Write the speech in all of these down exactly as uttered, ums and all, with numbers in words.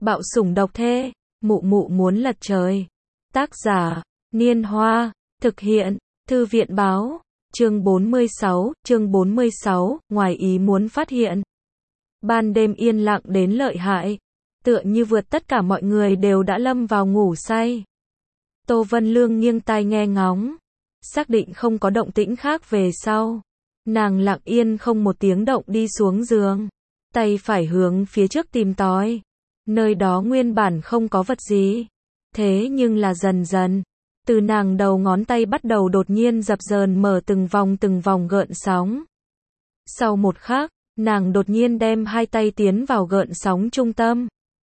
Bạo sủng độc thê, mụ mụ muốn lật trời. Tác giả, Niên Hoa, thực hiện, Thư viện báo, chương bốn mươi sáu, chương bốn mươi sáu, ngoài ý muốn phát hiện. Ban đêm yên lặng đến lợi hại, tựa như vượt tất cả mọi người đều đã lâm vào ngủ say. Tô Vân Lương nghiêng tai nghe ngóng, xác định không có động tĩnh khác về sau. Nàng lặng yên không một tiếng động đi xuống giường, tay phải hướng phía trước tìm tòi. Nơi đó nguyên bản không có vật gì. Thế nhưng là dần dần, từ nàng đầu ngón tay bắt đầu đột nhiên dập dờn mở từng vòng từng vòng gợn sóng. Sau một khắc, nàng đột nhiên đem hai tay tiến vào gợn sóng trung tâm.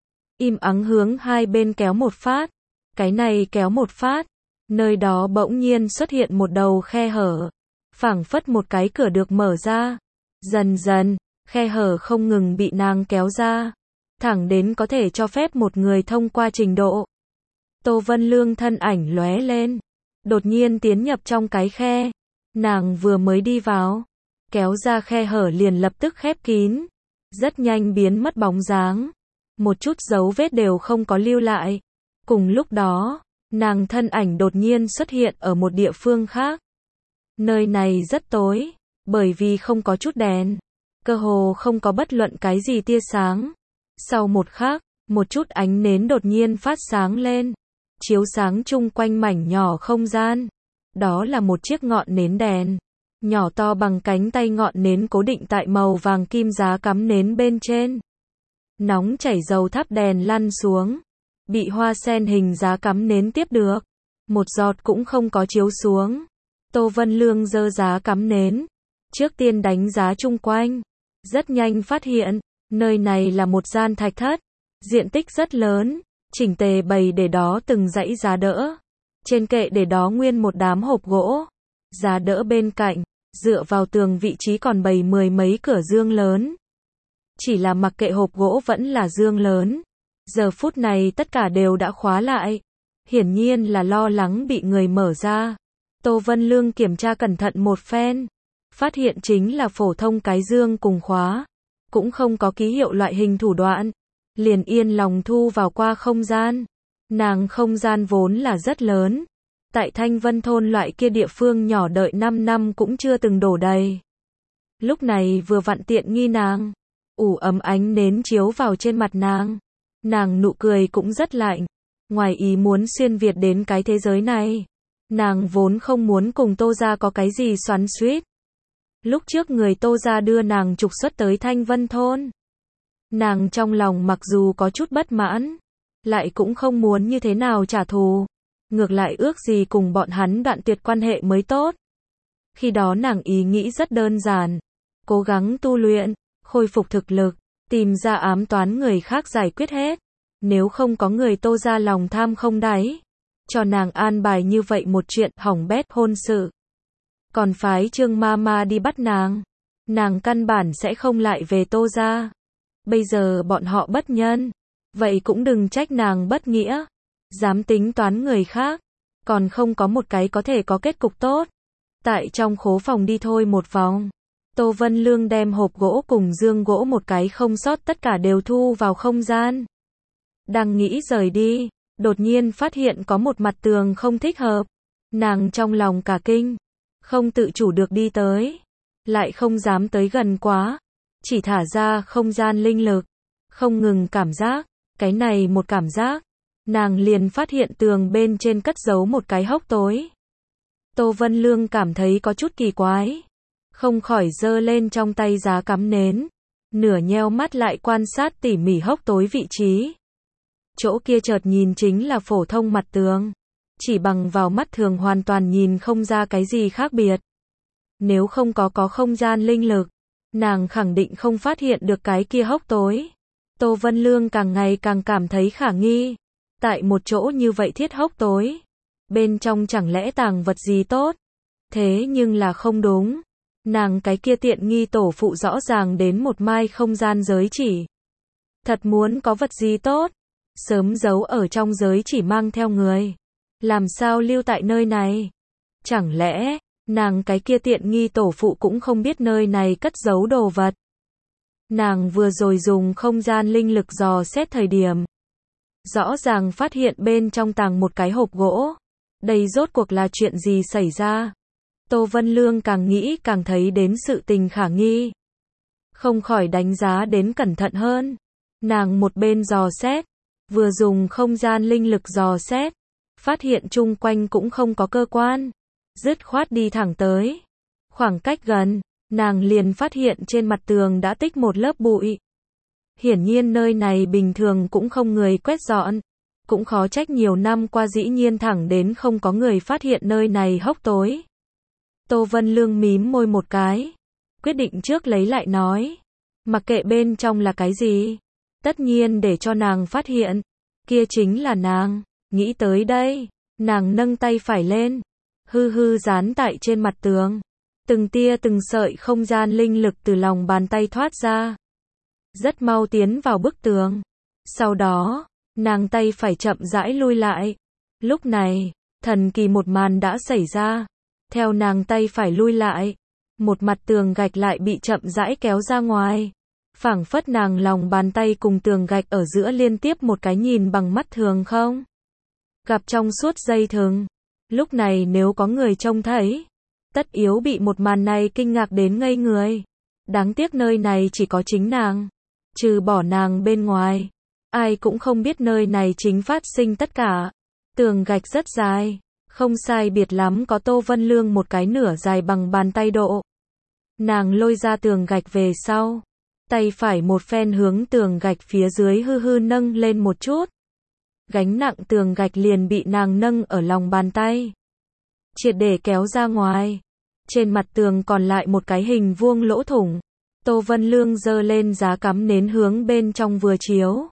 Im ắng hướng hai bên kéo một phát. Cái này kéo một phát, nơi đó bỗng nhiên xuất hiện một đầu khe hở. Phảng phất một cái cửa được mở ra. Dần dần, khe hở không ngừng bị nàng kéo ra. Thẳng đến có thể cho phép một người thông qua trình độ. Tô Vân Lương thân ảnh lóe lên, đột nhiên tiến nhập trong cái khe. Nàng vừa mới đi vào, kéo ra khe hở liền lập tức khép kín, rất nhanh biến mất bóng dáng, một chút dấu vết đều không có lưu lại. Cùng lúc đó, nàng thân ảnh đột nhiên xuất hiện ở một địa phương khác. Nơi này rất tối, bởi vì không có chút đèn, cơ hồ không có bất luận cái gì tia sáng. Sau một khắc, một chút ánh nến đột nhiên phát sáng lên, chiếu sáng chung quanh mảnh nhỏ không gian. Đó là một chiếc ngọn nến đèn, nhỏ to bằng cánh tay, ngọn nến cố định tại màu vàng kim giá cắm nến bên trên. Nóng chảy dầu thắp đèn lăn xuống, bị hoa sen hình giá cắm nến tiếp được, một giọt cũng không có chiếu xuống. Tô Vân Lương giơ giá cắm nến, trước tiên đánh giá chung quanh, rất nhanh phát hiện, nơi này là một gian thạch thất, diện tích rất lớn, chỉnh tề bày để đó từng dãy giá đỡ. Trên kệ để đó nguyên một đám hộp gỗ, giá đỡ bên cạnh, dựa vào tường vị trí còn bày mười mấy cửa dương lớn. Chỉ là mặc kệ hộp gỗ vẫn là dương lớn, giờ phút này tất cả đều đã khóa lại, hiển nhiên là lo lắng bị người mở ra. Tô Vân Lương kiểm tra cẩn thận một phen, phát hiện chính là phổ thông cái dương cùng khóa, cũng không có ký hiệu loại hình thủ đoạn, liền yên lòng thu vào qua không gian. Nàng không gian vốn là rất lớn, tại Thanh Vân thôn loại kia địa phương nhỏ đợi năm năm cũng chưa từng đổ đầy. Lúc này vừa vặn tiện nghi nàng, ủ ấm ánh nến chiếu vào trên mặt nàng, nàng nụ cười cũng rất lạnh, ngoài ý muốn xuyên việt đến cái thế giới này. Nàng vốn không muốn cùng Tô gia có cái gì xoắn xuýt. Lúc trước người Tô gia đưa nàng trục xuất tới Thanh Vân thôn, nàng trong lòng mặc dù có chút bất mãn, lại cũng không muốn như thế nào trả thù, ngược lại ước gì cùng bọn hắn đoạn tuyệt quan hệ mới tốt. Khi đó nàng ý nghĩ rất đơn giản, cố gắng tu luyện, khôi phục thực lực, tìm ra ám toán người khác giải quyết hết. Nếu không có người Tô gia lòng tham không đáy, cho nàng an bài như vậy một chuyện hỏng bét hôn sự, còn phái Trương ma ma đi bắt nàng, nàng căn bản sẽ không lại về Tô gia. Bây giờ bọn họ bất nhân, vậy cũng đừng trách nàng bất nghĩa, dám tính toán người khác, còn không có một cái có thể có kết cục tốt. Tại trong khố phòng đi thôi một vòng, Tô Vân Lương đem hộp gỗ cùng dương gỗ một cái không sót tất cả đều thu vào không gian. Đang nghĩ rời đi, đột nhiên phát hiện có một mặt tường không thích hợp. Nàng trong lòng cả kinh, không tự chủ được đi tới, lại không dám tới gần quá, chỉ thả ra không gian linh lực, không ngừng cảm giác, cái này một cảm giác, nàng liền phát hiện tường bên trên cất giấu một cái hốc tối. Tô Vân Lương cảm thấy có chút kỳ quái, không khỏi giơ lên trong tay giá cắm nến, nửa nheo mắt lại quan sát tỉ mỉ hốc tối vị trí. Chỗ kia chợt nhìn chính là phổ thông mặt tường, chỉ bằng vào mắt thường hoàn toàn nhìn không ra cái gì khác biệt. Nếu không có có không gian linh lực, nàng khẳng định không phát hiện được cái kia hốc tối. Tô Vân Lương càng ngày càng cảm thấy khả nghi, tại một chỗ như vậy thiết hốc tối, bên trong chẳng lẽ tàng vật gì tốt? Thế nhưng là không đúng, nàng cái kia tiện nghi tổ phụ rõ ràng đến một mai không gian giới chỉ. Thật muốn có vật gì tốt, sớm giấu ở trong giới chỉ mang theo người, làm sao lưu tại nơi này? Chẳng lẽ, nàng cái kia tiện nghi tổ phụ cũng không biết nơi này cất giấu đồ vật? Nàng vừa rồi dùng không gian linh lực dò xét thời điểm, Rõ ràng phát hiện bên trong tàng một cái hộp gỗ. Đây rốt cuộc là chuyện gì xảy ra? Tô Vân Lương càng nghĩ càng thấy đến sự tình khả nghi. Không khỏi đánh giá đến cẩn thận hơn. Nàng một bên dò xét, vừa dùng không gian linh lực dò xét, phát hiện chung quanh cũng không có cơ quan. Dứt khoát đi thẳng tới. Khoảng cách gần, nàng liền phát hiện trên mặt tường đã tích một lớp bụi. Hiển nhiên nơi này bình thường cũng không người quét dọn. Cũng khó trách nhiều năm qua dĩ nhiên thẳng đến không có người phát hiện nơi này hốc tối. Tô Vân Lương mím môi một cái. Quyết định trước lấy lại nói. Mặc kệ bên trong là cái gì. Tất nhiên để cho nàng phát hiện. Kia chính là nàng. Nghĩ tới đây. Nàng nâng tay phải lên. Hư hư dán tại trên mặt tường. Từng tia từng sợi không gian linh lực từ lòng bàn tay thoát ra. Rất mau tiến vào bức tường. Sau đó, nàng tay phải chậm rãi lui lại. Lúc này, thần kỳ một màn đã xảy ra. Theo nàng tay phải lui lại, một mặt tường gạch lại bị chậm rãi kéo ra ngoài. Phảng phất nàng lòng bàn tay cùng tường gạch ở giữa liên tiếp một cái nhìn bằng mắt thường không? Gặp trong suốt dây thừng. Lúc này nếu có người trông thấy, tất yếu bị một màn này kinh ngạc đến ngây người. Đáng tiếc nơi này chỉ có chính nàng. Trừ bỏ nàng bên ngoài, ai cũng không biết nơi này chính phát sinh tất cả. Tường gạch rất dài, không sai biệt lắm có Tô Vân Lương một cái nửa dài bằng bàn tay độ. Nàng lôi ra tường gạch về sau, tay phải một phen hướng tường gạch phía dưới hư hư nâng lên một chút. Gánh nặng tường gạch liền bị nàng nâng ở lòng bàn tay, triệt để kéo ra ngoài. Trên mặt tường còn lại một cái hình vuông lỗ thủng. Tô Vân Lương giơ lên giá cắm nến hướng bên trong vừa chiếu.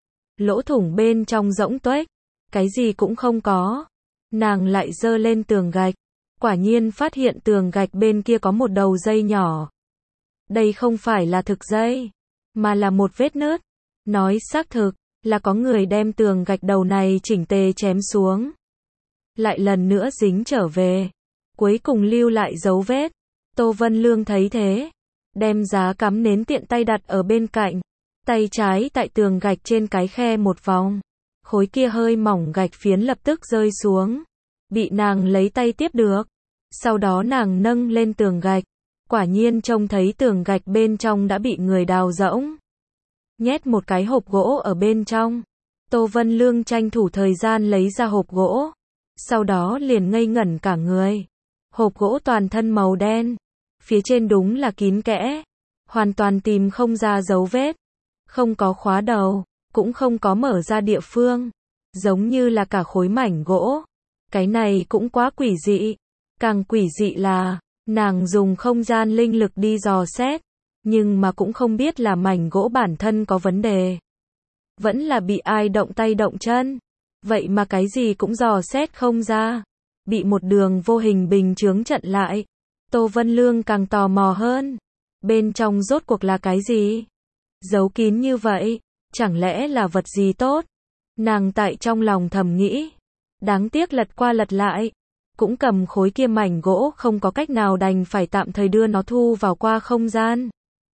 Lỗ thủng bên trong rỗng tuếch, cái gì cũng không có. Nàng lại giơ lên tường gạch, quả nhiên phát hiện tường gạch bên kia có một đầu dây nhỏ. Đây không phải là thực dây, mà là một vết nứt. Nói xác thực, là có người đem tường gạch đầu này chỉnh tề chém xuống. Lại lần nữa dính trở về, cuối cùng lưu lại dấu vết. Tô Vân Lương thấy thế, đem giá cắm nến tiện tay đặt ở bên cạnh, tay trái tại tường gạch trên cái khe một vòng. Khối kia hơi mỏng gạch phiến lập tức rơi xuống, bị nàng lấy tay tiếp được. Sau đó nàng nâng lên tường gạch, quả nhiên trông thấy tường gạch bên trong đã bị người đào rỗng. Nhét một cái hộp gỗ ở bên trong. Tô Vân Lương tranh thủ thời gian lấy ra hộp gỗ, sau đó liền ngây ngẩn cả người. Hộp gỗ toàn thân màu đen, phía trên đúng là kín kẽ, hoàn toàn tìm không ra dấu vết, không có khóa đầu, cũng không có mở ra địa phương, giống như là cả khối mảnh gỗ. Cái này cũng quá quỷ dị. Càng quỷ dị là, nàng dùng không gian linh lực đi dò xét, nhưng mà cũng không biết là mảnh gỗ bản thân có vấn đề, vẫn là bị ai động tay động chân. Vậy mà cái gì cũng dò xét không ra, bị một đường vô hình bình chướng chặn lại. Tô Vân Lương càng tò mò hơn, bên trong rốt cuộc là cái gì? Giấu kín như vậy, chẳng lẽ là vật gì tốt? Nàng tại trong lòng thầm nghĩ, đáng tiếc lật qua lật lại, cũng cầm khối kia mảnh gỗ không có cách nào, đành phải tạm thời đưa nó thu vào qua không gian.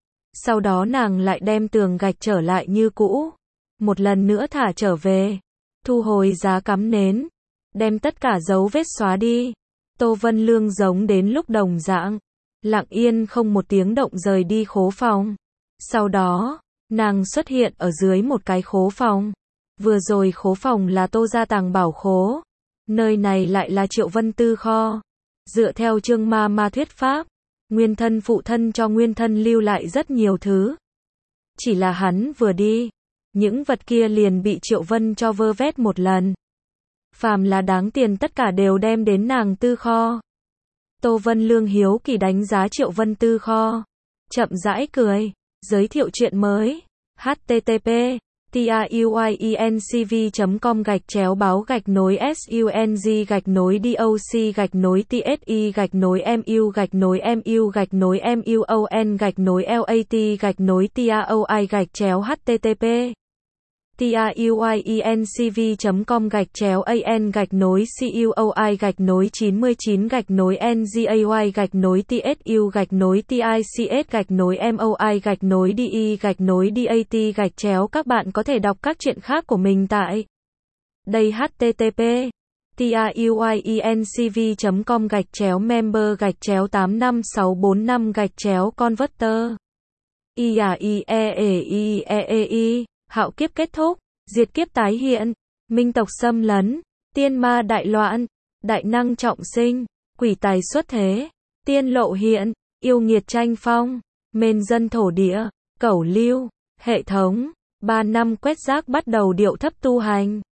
Sau đó nàng lại đem tường gạch trở lại như cũ, một lần nữa thả trở về, thu hồi giá cắm nến, đem tất cả dấu vết xóa đi. Tô Vân Lương giống đến lúc đồng dạng, lặng yên không một tiếng động rời đi khố phòng. Sau đó, nàng xuất hiện ở dưới một cái khố phòng. Vừa rồi khố phòng là Tô gia tàng bảo khố, nơi này lại là Triệu Vân tư kho. Dựa theo chương ma ma thuyết pháp, nguyên thân phụ thân cho nguyên thân lưu lại rất nhiều thứ. Chỉ là hắn vừa đi, những vật kia liền bị Triệu Vân cho vơ vét một lần. Phàm là đáng tiền tất cả đều đem đến nàng tư kho. Tô Vân Lương hiếu kỳ đánh giá Triệu Vân tư kho, chậm rãi cười, giới thiệu chuyện mới. H T T P TAUIENCV chấm com gạch chéo báo gạch nối SUNG gạch nối DOC gạch nối TSI gạch nối MU gạch nối MU gạch nối MUON gạch nối LAT gạch nối TAOI gạch chéo H T T P tuyuyencv chấm com gạch chéo an gạch nối cuoi gạch nối chín mươi chín gạch nối ngay gạch nối tsu gạch nối tics gạch nối moi gạch nối de gạch nối dat gạch chéo. Các bạn có thể đọc các truyện khác của mình tại đây http tuyuyencv chấm com gạch chéo member gạch chéo tám năm sáu bốn năm gạch chéo converter. iaieeei Hạo kiếp kết thúc, diệt kiếp tái hiện, minh tộc xâm lấn, tiên ma đại loạn, đại năng trọng sinh, quỷ tài xuất thế, tiên lộ hiện, yêu nghiệt tranh phong, mền dân thổ địa, cẩu lưu, hệ thống, ba năm quét rác bắt đầu điệu thấp tu hành.